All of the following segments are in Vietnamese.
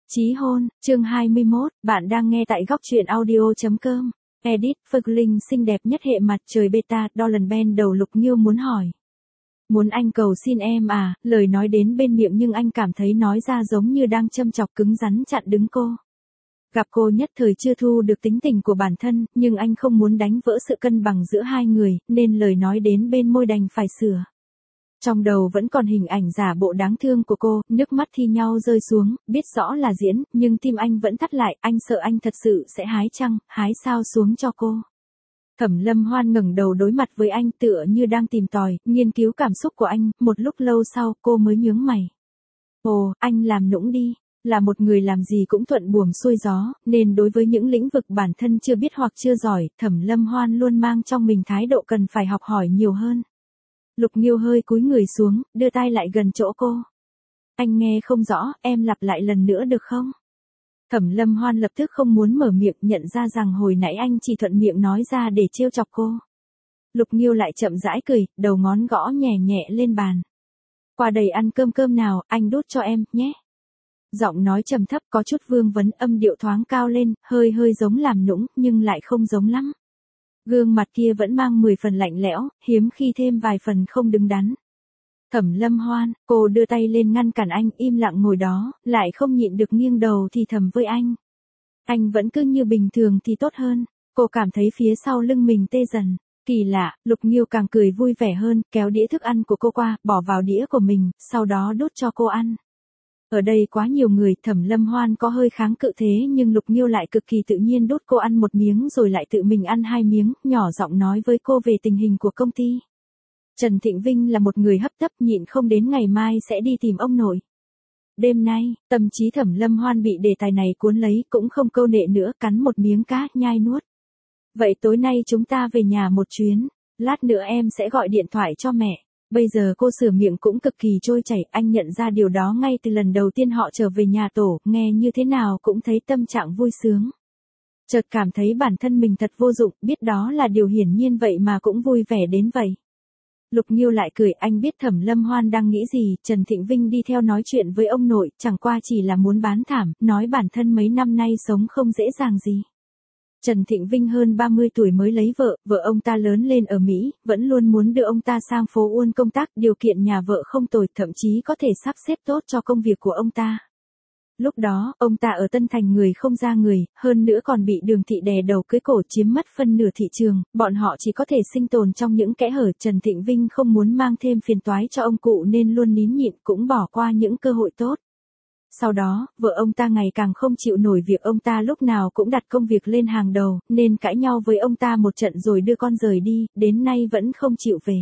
Chí hôn, chương 21, bạn đang nghe tại góc truyện audio.com. Edit, Ferglin xinh đẹp nhất hệ mặt trời beta, Dolan Ben đầu Lục Nghiêu muốn hỏi. Muốn anh cầu xin em à, lời nói đến bên miệng nhưng anh cảm thấy nói ra giống như đang châm chọc cứng rắn chặn đứng cô. Gặp cô nhất thời chưa thu được tính tình của bản thân, nhưng anh không muốn đánh vỡ sự cân bằng giữa hai người, nên lời nói đến bên môi đành phải sửa. Trong đầu vẫn còn hình ảnh giả bộ đáng thương của cô, nước mắt thi nhau rơi xuống, biết rõ là diễn, nhưng tim anh vẫn thắt lại, anh sợ anh thật sự sẽ hái trăng, hái sao xuống cho cô. Thẩm Lâm Hoan ngẩng đầu đối mặt với anh tựa như đang tìm tòi, nghiên cứu cảm xúc của anh, một lúc lâu sau cô mới nhướng mày. Ồ, anh làm nũng đi, là một người làm gì cũng thuận buồm xuôi gió, nên đối với những lĩnh vực bản thân chưa biết hoặc chưa giỏi, Thẩm Lâm Hoan luôn mang trong mình thái độ cần phải học hỏi nhiều hơn. Lục Nghiêu hơi cúi người xuống, đưa tay lại gần chỗ cô. Anh nghe không rõ, em lặp lại lần nữa được không? Thẩm Lâm Hoan lập tức không muốn mở miệng, nhận ra rằng hồi nãy anh chỉ thuận miệng nói ra để trêu chọc cô. Lục Nghiêu lại chậm rãi cười, đầu ngón gõ nhẹ nhẹ lên bàn. Qua đây ăn cơm nào, anh đút cho em, nhé. Giọng nói trầm thấp có chút vương vấn, âm điệu thoáng cao lên, hơi giống làm nũng, nhưng lại không giống lắm. Gương mặt kia vẫn mang 10 phần lạnh lẽo, hiếm khi thêm vài phần không đứng đắn. Thẩm Lâm Hoan, cô đưa tay lên ngăn cản anh, im lặng ngồi đó, lại không nhịn được nghiêng đầu thì thầm với anh. Anh vẫn cứ như bình thường thì tốt hơn. Cô cảm thấy phía sau lưng mình tê dần. Kỳ lạ, Lục Nghiêu càng cười vui vẻ hơn, kéo đĩa thức ăn của cô qua, bỏ vào đĩa của mình, sau đó đút cho cô ăn. Ở đây quá nhiều người, Thẩm Lâm Hoan có hơi kháng cự thế nhưng Lục Nghiêu lại cực kỳ tự nhiên đút cô ăn một miếng rồi lại tự mình ăn 2 miếng, nhỏ giọng nói với cô về tình hình của công ty. Trần Thịnh Vinh là một người hấp tấp, nhịn không đến ngày mai sẽ đi tìm ông nội. Đêm nay, tâm trí Thẩm Lâm Hoan bị đề tài này cuốn lấy, cũng không câu nệ nữa, cắn một miếng cá, nhai nuốt. Vậy tối nay chúng ta về nhà một chuyến, lát nữa em sẽ gọi điện thoại cho mẹ. Bây giờ cô sửa miệng cũng cực kỳ trôi chảy, anh nhận ra điều đó ngay từ lần đầu tiên họ trở về nhà tổ, nghe như thế nào cũng thấy tâm trạng vui sướng. Chợt cảm thấy bản thân mình thật vô dụng, biết đó là điều hiển nhiên vậy mà cũng vui vẻ đến vậy. Lục Nghiêu lại cười, anh biết Thẩm Lâm Hoan đang nghĩ gì, Trần Thịnh Vinh đi theo nói chuyện với ông nội, chẳng qua chỉ là muốn bán thảm, nói bản thân mấy năm nay sống không dễ dàng gì. Trần Thịnh Vinh hơn 30 tuổi mới lấy vợ, vợ ông ta lớn lên ở Mỹ, vẫn luôn muốn đưa ông ta sang phố Uôn công tác, điều kiện nhà vợ không tồi, thậm chí có thể sắp xếp tốt cho công việc của ông ta. Lúc đó, ông ta ở Tân Thành người không ra người, hơn nữa còn bị Đường Thị đè đầu cưới cổ chiếm mất phân nửa thị trường, bọn họ chỉ có thể sinh tồn trong những kẽ hở. Trần Thịnh Vinh không muốn mang thêm phiền toái cho ông cụ nên luôn nín nhịn, cũng bỏ qua những cơ hội tốt. Sau đó, vợ ông ta ngày càng không chịu nổi việc ông ta lúc nào cũng đặt công việc lên hàng đầu, nên cãi nhau với ông ta một trận rồi đưa con rời đi, đến nay vẫn không chịu về.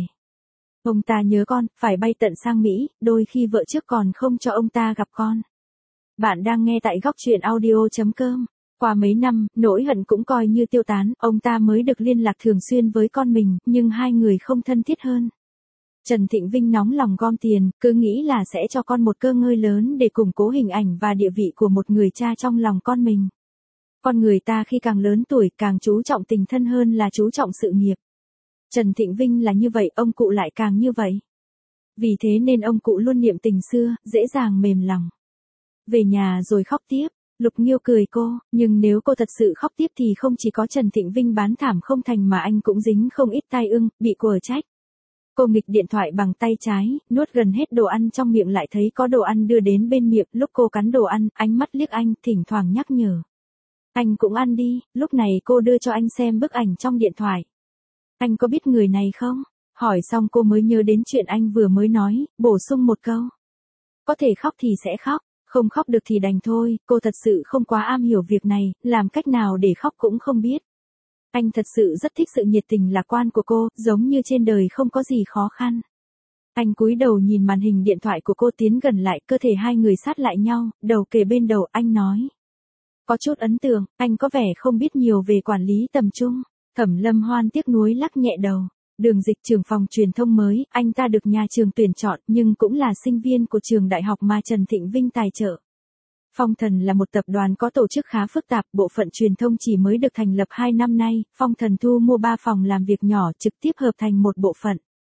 Ông ta nhớ con, phải bay tận sang Mỹ, đôi khi vợ trước còn không cho ông ta gặp con. Bạn đang nghe tại góc truyện audio.com. Qua mấy năm, nỗi hận cũng coi như tiêu tán, ông ta mới được liên lạc thường xuyên với con mình, nhưng hai người không thân thiết hơn. Trần Thịnh Vinh nóng lòng gom tiền, cứ nghĩ là sẽ cho con một cơ ngơi lớn để củng cố hình ảnh và địa vị của một người cha trong lòng con mình. Con người ta khi càng lớn tuổi càng chú trọng tình thân hơn là chú trọng sự nghiệp. Trần Thịnh Vinh là như vậy, ông cụ lại càng như vậy. Vì thế nên ông cụ luôn niệm tình xưa, dễ dàng mềm lòng. Về nhà rồi khóc tiếp, Lục Nghiêu cười cô, nhưng nếu cô thật sự khóc tiếp thì không chỉ có Trần Thịnh Vinh bán thảm không thành mà anh cũng dính không ít tai ương, bị quở trách. Cô nghịch điện thoại bằng tay trái, nuốt gần hết đồ ăn trong miệng lại thấy có đồ ăn đưa đến bên miệng, lúc cô cắn đồ ăn, ánh mắt liếc anh, thỉnh thoảng nhắc nhở. Anh cũng ăn đi, lúc này cô đưa cho anh xem bức ảnh trong điện thoại. Anh có biết người này không? Hỏi xong cô mới nhớ đến chuyện anh vừa mới nói, bổ sung một câu. Có thể khóc thì sẽ khóc, không khóc được thì đành thôi, cô thật sự không quá am hiểu việc này, làm cách nào để khóc cũng không biết. Anh thật sự rất thích sự nhiệt tình lạc quan của cô, giống như trên đời không có gì khó khăn. Anh cúi đầu nhìn màn hình điện thoại của cô, tiến gần lại, cơ thể hai người sát lại nhau, đầu kề bên đầu, anh nói. Có chút ấn tượng, anh có vẻ không biết nhiều về quản lý tầm trung. Thẩm Lâm Hoan tiếc nuối lắc nhẹ đầu. Đường Dịch trưởng phòng truyền thông mới, anh ta được nhà trường tuyển chọn nhưng cũng là sinh viên của trường đại học mà Trần Thịnh Vinh tài trợ. Phong Thần là một tập đoàn có tổ chức khá phức tạp, bộ phận truyền thông chỉ mới được thành lập 2 năm nay, Phong Thần thu mua 3 phòng làm việc nhỏ trực tiếp hợp thành một bộ phận.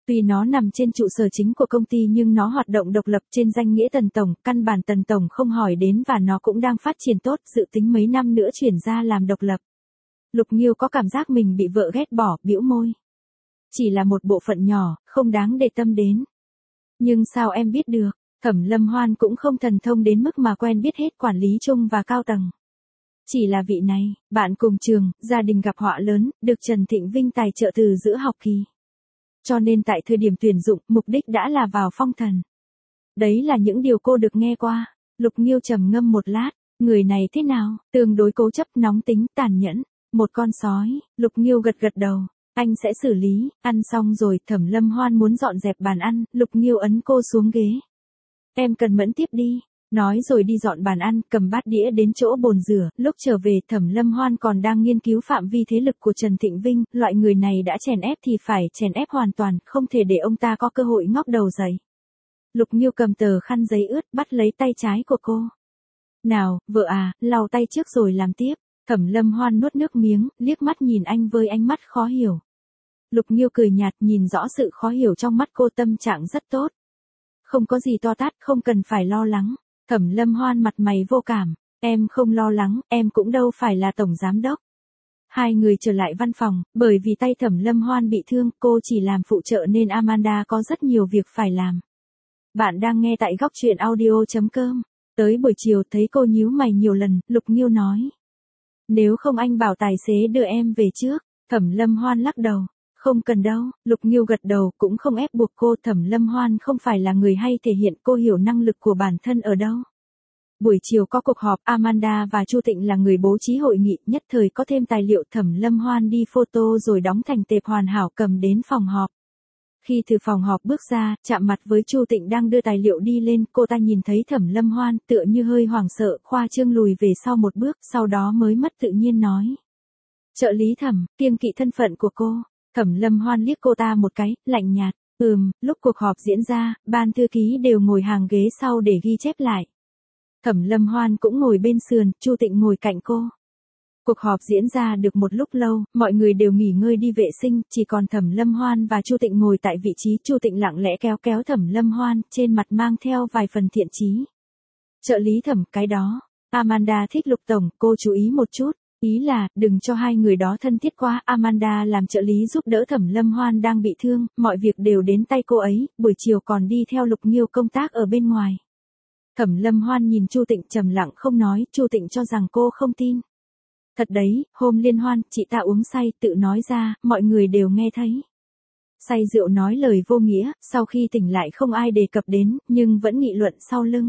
Tuy nó nằm trên trụ sở chính của công ty nhưng nó hoạt động độc lập trên danh nghĩa Tần Tổng, căn bản Tần Tổng không hỏi đến và nó cũng đang phát triển tốt, dự tính mấy năm nữa chuyển ra làm độc lập. Lục Nghiêu có cảm giác mình bị vợ ghét bỏ, bĩu môi. Chỉ là một bộ phận nhỏ, không đáng để tâm đến. Nhưng sao em biết được, Thẩm Lâm Hoan cũng không thần thông đến mức mà quen biết hết quản lý chung và cao tầng. Chỉ là vị này, bạn cùng trường, gia đình gặp họa lớn, được Trần Thịnh Vinh tài trợ từ giữa học kỳ. Cho nên tại thời điểm tuyển dụng, mục đích đã là vào phong thần. Đấy là những điều cô được nghe qua. Lục Nghiêu trầm ngâm một lát, người này thế nào, tương đối cố chấp, nóng tính, tàn nhẫn. Một con sói, Lục Nghiêu gật gật đầu. Anh sẽ xử lý, ăn xong rồi, Thẩm Lâm Hoan muốn dọn dẹp bàn ăn, Lục Nghiêu ấn cô xuống ghế. Em cần mẫn tiếp đi. Nói rồi đi dọn bàn ăn, cầm bát đĩa đến chỗ bồn rửa, lúc trở về Thẩm Lâm Hoan còn đang nghiên cứu phạm vi thế lực của Trần Thịnh Vinh, loại người này đã chèn ép thì phải chèn ép hoàn toàn, không thể để ông ta có cơ hội ngóc đầu dậy. Lục Nghiêu cầm tờ khăn giấy ướt, bắt lấy tay trái của cô. Nào, vợ à, lau tay trước rồi làm tiếp. Thẩm Lâm Hoan nuốt nước miếng, liếc mắt nhìn anh với ánh mắt khó hiểu. Lục Nghiêu cười nhạt, nhìn rõ sự khó hiểu trong mắt cô, tâm trạng rất tốt. Không có gì to tát, không cần phải lo lắng. Thẩm Lâm Hoan mặt mày vô cảm, em không lo lắng, em cũng đâu phải là tổng giám đốc. Hai người trở lại văn phòng, bởi vì tay Thẩm Lâm Hoan bị thương, cô chỉ làm phụ trợ nên Amanda có rất nhiều việc phải làm. Bạn đang nghe tại góc truyện audio.com. Tới buổi chiều thấy cô nhíu mày nhiều lần, Lục Nghiêu nói. Nếu không anh bảo tài xế đưa em về trước. Thẩm Lâm Hoan lắc đầu. Không cần đâu, Lục Nghiêu gật đầu, cũng không ép buộc cô. Thẩm Lâm Hoan không phải là người hay thể hiện, cô hiểu năng lực của bản thân ở đâu. Buổi chiều có cuộc họp, Amanda và Chu Tịnh là người bố trí hội nghị, nhất thời có thêm tài liệu. Thẩm Lâm Hoan đi photo rồi đóng thành tệp hoàn hảo cầm đến phòng họp. Khi từ phòng họp bước ra, chạm mặt với Chu Tịnh đang đưa tài liệu đi lên, cô ta nhìn thấy Thẩm Lâm Hoan, tựa như hơi hoảng sợ, khoa trương lùi về sau một bước, sau đó mới mất tự nhiên nói. Trợ lý Thẩm, kiêng kỵ thân phận của cô. Thẩm Lâm Hoan liếc cô ta một cái, lạnh nhạt. Lúc cuộc họp diễn ra, ban thư ký đều ngồi hàng ghế sau để ghi chép lại. Thẩm Lâm Hoan cũng ngồi bên sườn, Chu Tịnh ngồi cạnh cô. Cuộc họp diễn ra được một lúc lâu, mọi người đều nghỉ ngơi đi vệ sinh, chỉ còn Thẩm Lâm Hoan và Chu Tịnh ngồi tại vị trí. Chu Tịnh lặng lẽ kéo kéo Thẩm Lâm Hoan, trên mặt mang theo vài phần thiện chí. Trợ lý Thẩm, cái đó. Amanda thích Lục tổng, cô chú ý một chút. Ý là, đừng cho hai người đó thân thiết quá. Amanda làm trợ lý giúp đỡ Thẩm Lâm Hoan đang bị thương, mọi việc đều đến tay cô ấy, buổi chiều còn đi theo Lục Nghiêu công tác ở bên ngoài. Thẩm Lâm Hoan nhìn Chu Tịnh trầm lặng không nói, Chu Tịnh cho rằng cô không tin. Thật đấy, hôm liên hoan, chị ta uống say, tự nói ra, mọi người đều nghe thấy. Say rượu nói lời vô nghĩa, sau khi tỉnh lại không ai đề cập đến, nhưng vẫn nghị luận sau lưng.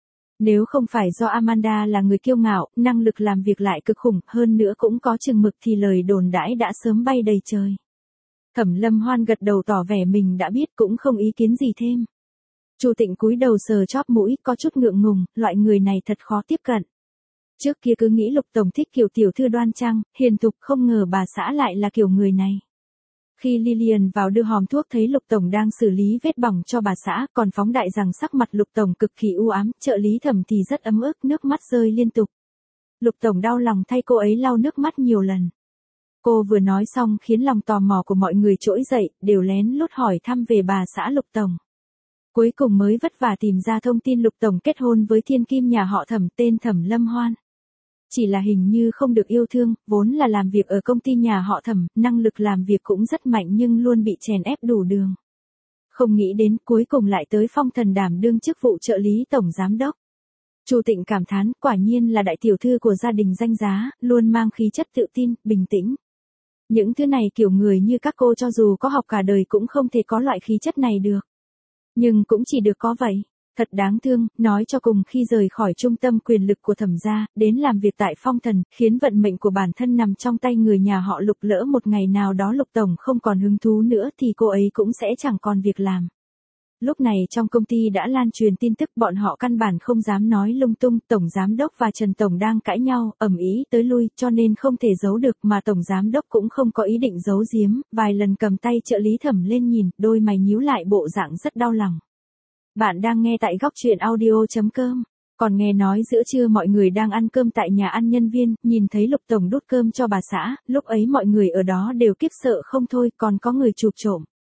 Nếu không phải do Amanda là người kiêu ngạo, năng lực làm việc lại cực khủng, hơn nữa cũng có chừng mực thì lời đồn đãi đã sớm bay đầy trời. Thẩm Lâm Hoan gật đầu tỏ vẻ mình đã biết, cũng không ý kiến gì thêm. Chu Tịnh cúi đầu sờ chóp mũi, có chút ngượng ngùng, loại người này thật khó tiếp cận. Trước kia cứ nghĩ Lục tổng thích kiểu tiểu thư đoan trang, hiền thục, không ngờ bà xã lại là kiểu người này. Khi Lillian vào đưa hòm thuốc thấy Lục tổng đang xử lý vết bỏng cho bà xã, còn phóng đại rằng sắc mặt Lục tổng cực kỳ u ám, trợ lý Thẩm thì rất ấm ức, nước mắt rơi liên tục. Lục tổng đau lòng thay cô ấy lau nước mắt nhiều lần. Cô vừa nói xong khiến lòng tò mò của mọi người trỗi dậy, đều lén lút hỏi thăm về bà xã Lục tổng. Cuối cùng mới vất vả tìm ra thông tin Lục tổng kết hôn với thiên kim nhà họ Thẩm tên Thẩm Lâm Hoan. Chỉ là hình như không được yêu thương, vốn là làm việc ở công ty nhà họ Thẩm, năng lực làm việc cũng rất mạnh nhưng luôn bị chèn ép đủ đường. Không nghĩ đến cuối cùng lại tới phong thần đảm đương chức vụ trợ lý tổng giám đốc. Chu Tịnh cảm thán, quả nhiên là đại tiểu thư của gia đình danh giá, luôn mang khí chất tự tin, bình tĩnh. Những thứ này kiểu người như các cô cho dù có học cả đời cũng không thể có loại khí chất này được. Nhưng cũng chỉ được có vậy. Thật đáng thương, nói cho cùng khi rời khỏi trung tâm quyền lực của Thẩm gia, đến làm việc tại phong thần, khiến vận mệnh của bản thân nằm trong tay người nhà họ Lục, lỡ một ngày nào đó Lục tổng không còn hứng thú nữa thì cô ấy cũng sẽ chẳng còn việc làm. Lúc này trong công ty đã lan truyền tin tức, bọn họ căn bản không dám nói lung tung, tổng giám đốc và Trần tổng đang cãi nhau, ầm ĩ tới lui, cho nên không thể giấu được, mà tổng giám đốc cũng không có ý định giấu giếm, vài lần cầm tay trợ lý Thẩm lên nhìn, đôi mày nhíu lại bộ dạng rất đau lòng. Bạn đang nghe tại góc truyện audio.com. Còn nghe nói giữa trưa mọi người đang ăn cơm tại nhà ăn nhân viên, nhìn thấy Lục tổng đút cơm cho bà xã, lúc ấy mọi người ở đó đều khiếp sợ không thôi, còn có người chụp trộm.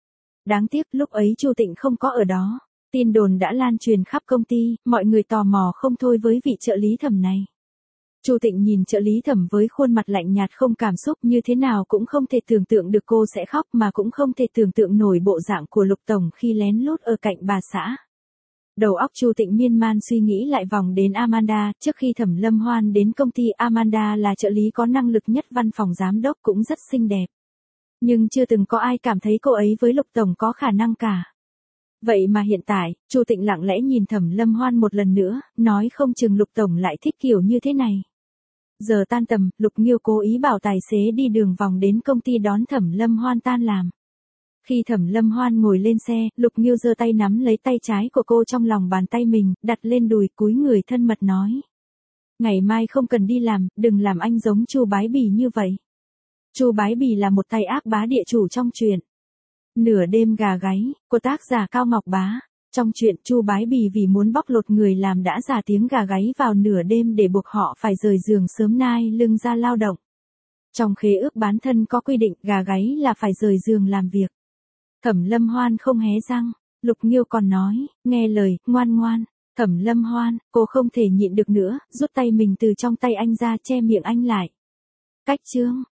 Đáng tiếc lúc ấy Chu Tịnh không có ở đó. Tin đồn đã lan truyền khắp công ty, mọi người tò mò không thôi với vị trợ lý Thẩm này. Chu Tịnh nhìn trợ lý Thẩm với khuôn mặt lạnh nhạt không cảm xúc, như thế nào cũng không thể tưởng tượng được cô sẽ khóc, mà cũng không thể tưởng tượng nổi bộ dạng của Lục tổng khi lén lút ở cạnh bà xã. Đầu óc Chu Tịnh miên man suy nghĩ lại vòng đến Amanda. Trước khi Thẩm Lâm Hoan đến công ty, Amanda là trợ lý có năng lực nhất văn phòng giám đốc, cũng rất xinh đẹp. Nhưng chưa từng có ai cảm thấy cô ấy với Lục tổng có khả năng cả. Vậy mà hiện tại, Chu Tịnh lặng lẽ nhìn Thẩm Lâm Hoan một lần nữa, nói không chừng Lục tổng lại thích kiểu như thế này. Giờ tan tầm, Lục Nghiêu cố ý bảo tài xế đi đường vòng đến công ty đón Thẩm Lâm Hoan tan làm. Khi Thẩm Lâm Hoan ngồi lên xe, Lục Nghiêu giơ tay nắm lấy tay trái của cô trong lòng bàn tay mình, đặt lên đùi, cúi người thân mật nói. Ngày mai không cần đi làm, đừng làm anh giống Chu Bái Bì như vậy. Chu Bái Bì là một tay ác bá địa chủ trong truyện Nửa đêm gà gáy, của tác giả Cao Ngọc Bá. Trong truyện, Chu Bái Bì vì muốn bóc lột người làm đã giả tiếng gà gáy vào nửa đêm để buộc họ phải rời giường sớm nai lưng ra lao động. Trong khế ước bán thân có quy định gà gáy là phải rời giường làm việc. Thẩm Lâm Hoan không hé răng. Lục Nghiêu còn nói, nghe lời, ngoan ngoan. Thẩm Lâm Hoan, cô không thể nhịn được nữa, rút tay mình từ trong tay anh ra che miệng anh lại. Cách chương.